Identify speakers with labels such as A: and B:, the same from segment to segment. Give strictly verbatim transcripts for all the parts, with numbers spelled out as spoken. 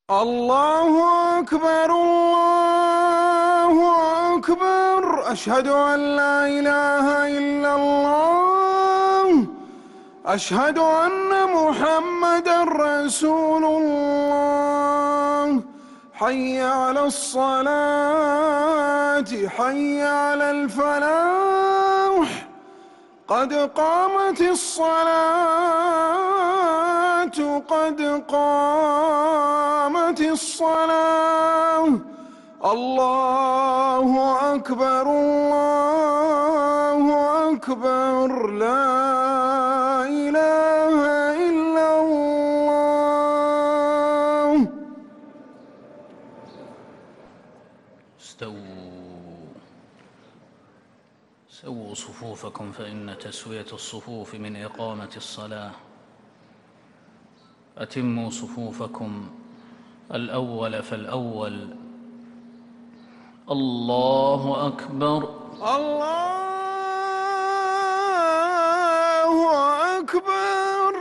A: الله أكبر الله أكبر، أشهد أن لا إله إلا الله، أشهد أن محمدًا رسول الله. حي على الصلاة، حي على الفلاح، قد قامت الصلاة، قد قامت الصلاة. الله أكبر الله أكبر، لا إله إلا الله.
B: استووا سووا صفوفكم فإن تسوية الصفوف من إقامة الصلاة. أتموا صفوفكم، الأول فالأول. الله أكبر
A: الله أكبر.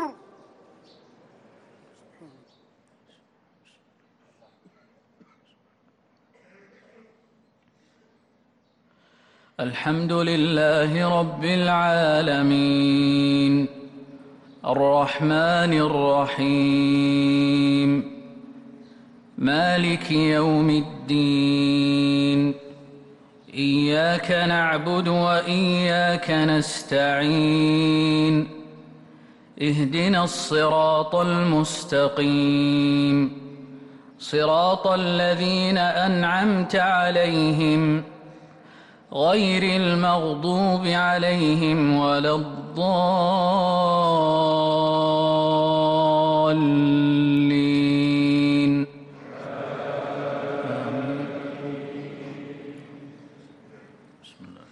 B: الحمد لله رب العالمين، الرحمن الرحيم، مالك يوم الدين. إياك نعبد وإياك نستعين، اهدنا الصراط المستقيم، صراط الذين أنعمت عليهم غير المغضوب عليهم ولا الضالين. بسم الله.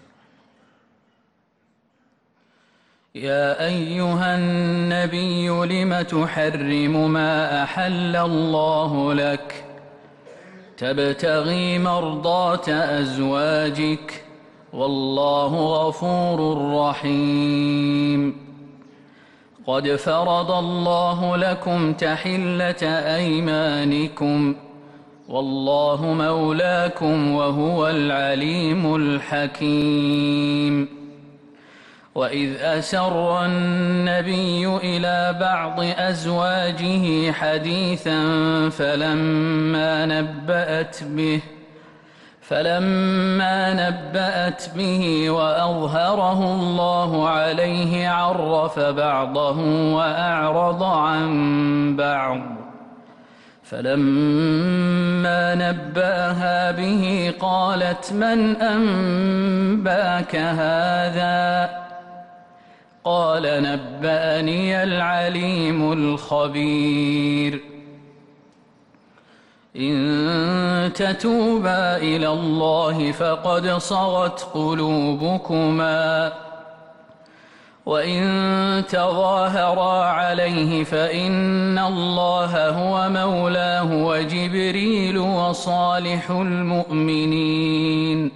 B: يا أيها النبي لم تحرم ما أحل الله لك تبتغي مرضات أزواجك والله غفور رحيم. قد فرض الله لكم تحلة أيمانكم والله مولاكم وهو العليم الحكيم. وإذ أسر النبي إلى بعض أزواجه حديثا فلما نبأت به فلما نبأت به وأظهره الله عليه عرف بعضه وأعرض عن بعض. فلما نبأها به قالت من أنبأك هذا؟ قال نبأني العليم الخبير. إن تتوبا إلى الله فقد صغت قلوبكما وإن تظاهرا عليه فإن الله هو مولاه وجبريل وصالح المؤمنين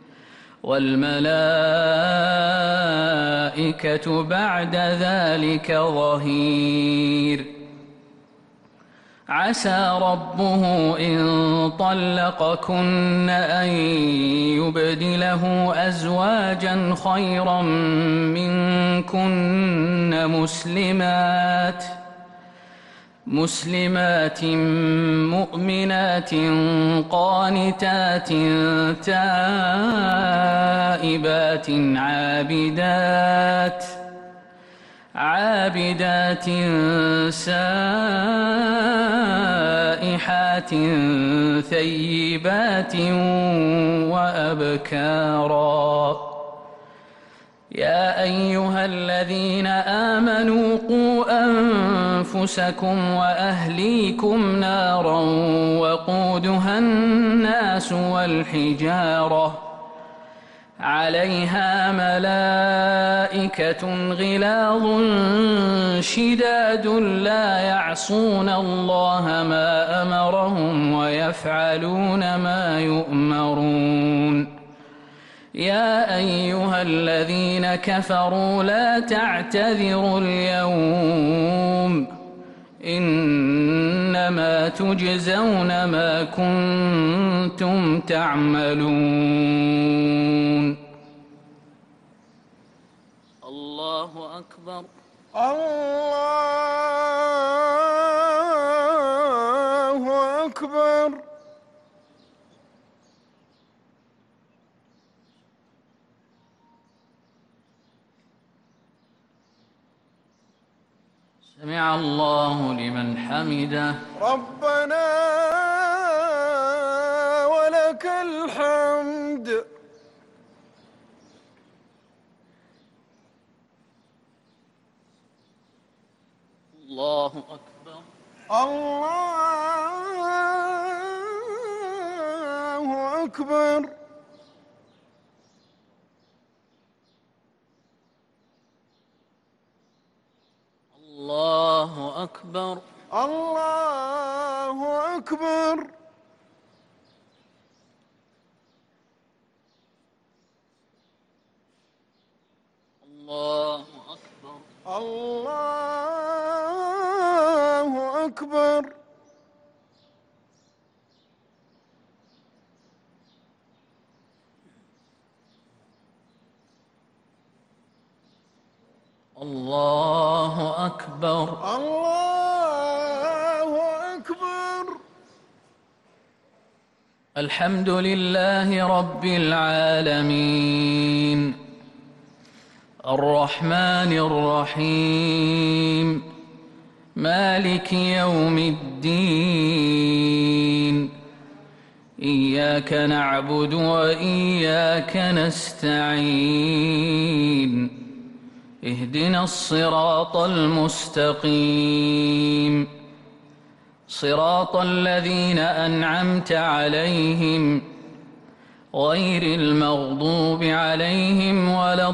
B: والملائكة بعد ذلك ظهير. عسى ربه إن طلقكن أن يبدله أزواجا خيرا منكن مسلمات مسلمات مؤمنات قانتات تائبات عابدات عابدات سائحات ثيبات وأبكارا. يا أيها الذين آمنوا قوا أنفسكم وأهليكم نارا وقودها الناس والحجارة عليها ملائكة غلاظ شداد لا يعصون الله ما أمرهم ويفعلون ما يؤمرون. يا أيها الذين كفروا لا تعتذروا اليوم إن إنما تجزون ما كنتم تعملون. الله أكبر.
A: الله أكبر.
B: سمع الله لمن حمده.
A: ربنا ولك الحمد.
B: الله أكبر.
A: الله أكبر.
B: الله أكبر.
A: الله أكبر.
B: الله أكبر.
A: الله أكبر.
B: الله أكبر.
A: الله أكبر.
B: الحمد لله رب العالمين الرحمن الرحيم مالك يوم الدين إياك نعبد وإياك نستعين اهدنا الصراط المستقيم صراط الذين أنعمت عليهم غير المغضوب عليهم ولا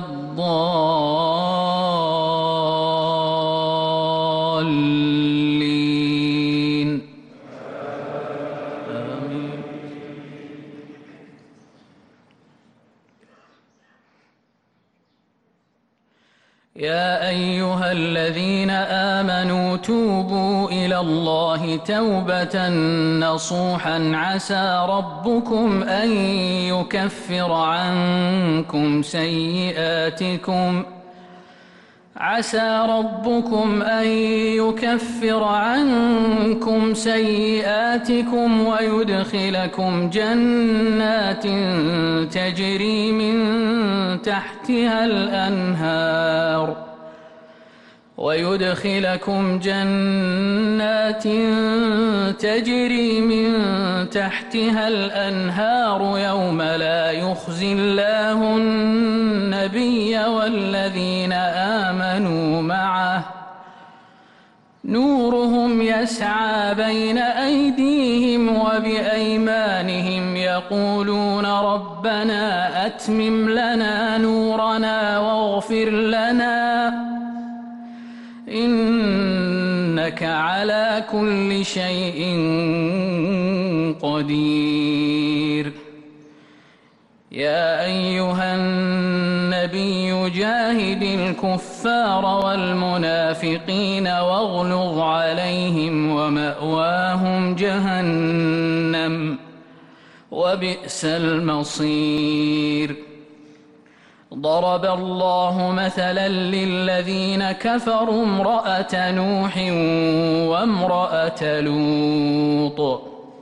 B: الضالين آمين. يا أيها الذين آمنوا توبوا إلى الله توبة نصوحا عسى ربكم أن يكفر عنكم سيئاتكم عسى ربكم أن يكفر عنكم سيئاتكم ويدخلكم جنات تجري من تحتها الأنهار ويدخلكم جنات تجري من تحتها الأنهار يوم لا يخزي الله النبي والذين آمنوا معه نورهم يسعى بين أيديهم وبأيمانهم يقولون ربنا أتمم لنا نورنا واغفر لنا إنك على كل شيء قدير. يا أيها النبي جاهد الكفار والمنافقين واغلظ عليهم ومأواهم جهنم وبئس المصير. ضرب الله مثلا للذين كفروا امرأة نوح وامرأة لوط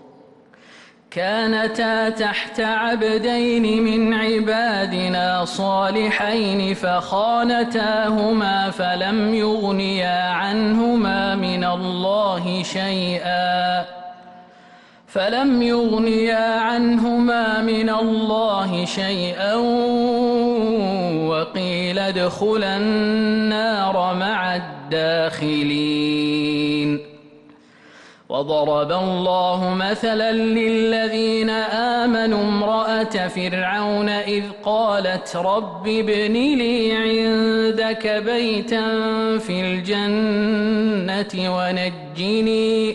B: كانتا تحت عبدين من عبادنا صالحين فخانتاهما فلم يغنيا عنهما من الله شيئا فلم يغنيا عنهما من الله شيئا وقيل ادخلا النار مع الداخلين. وضرب الله مثلا للذين آمنوا امرأة فرعون إذ قالت رب ابن لي عندك بيتا في الجنة ونجني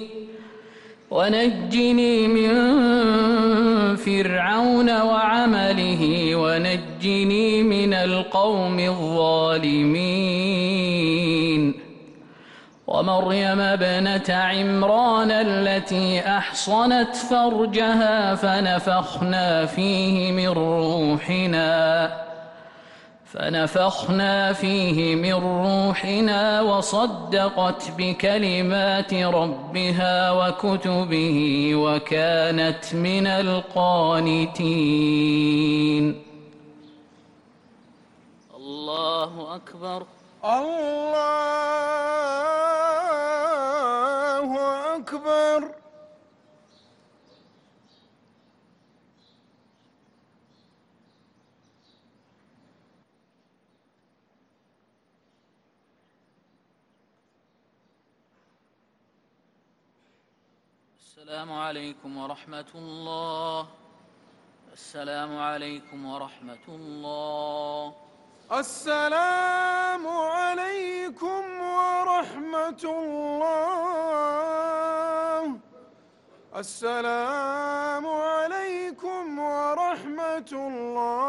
B: ونجني من فرعون وعمله ونجني من القوم الظالمين. ومريم ابنة عمران التي أحصنت فرجها فنفخنا فيه من روحنا فنفخنا فيه من روحنا وصدقت بكلمات ربها وكتبه وكانت من القانتين. الله أكبر.
A: الله أكبر.
B: السلام عليكم ورحمة الله. السلام عليكم ورحمة الله.
A: السلام عليكم ورحمة الله. السلام عليكم ورحمة الله.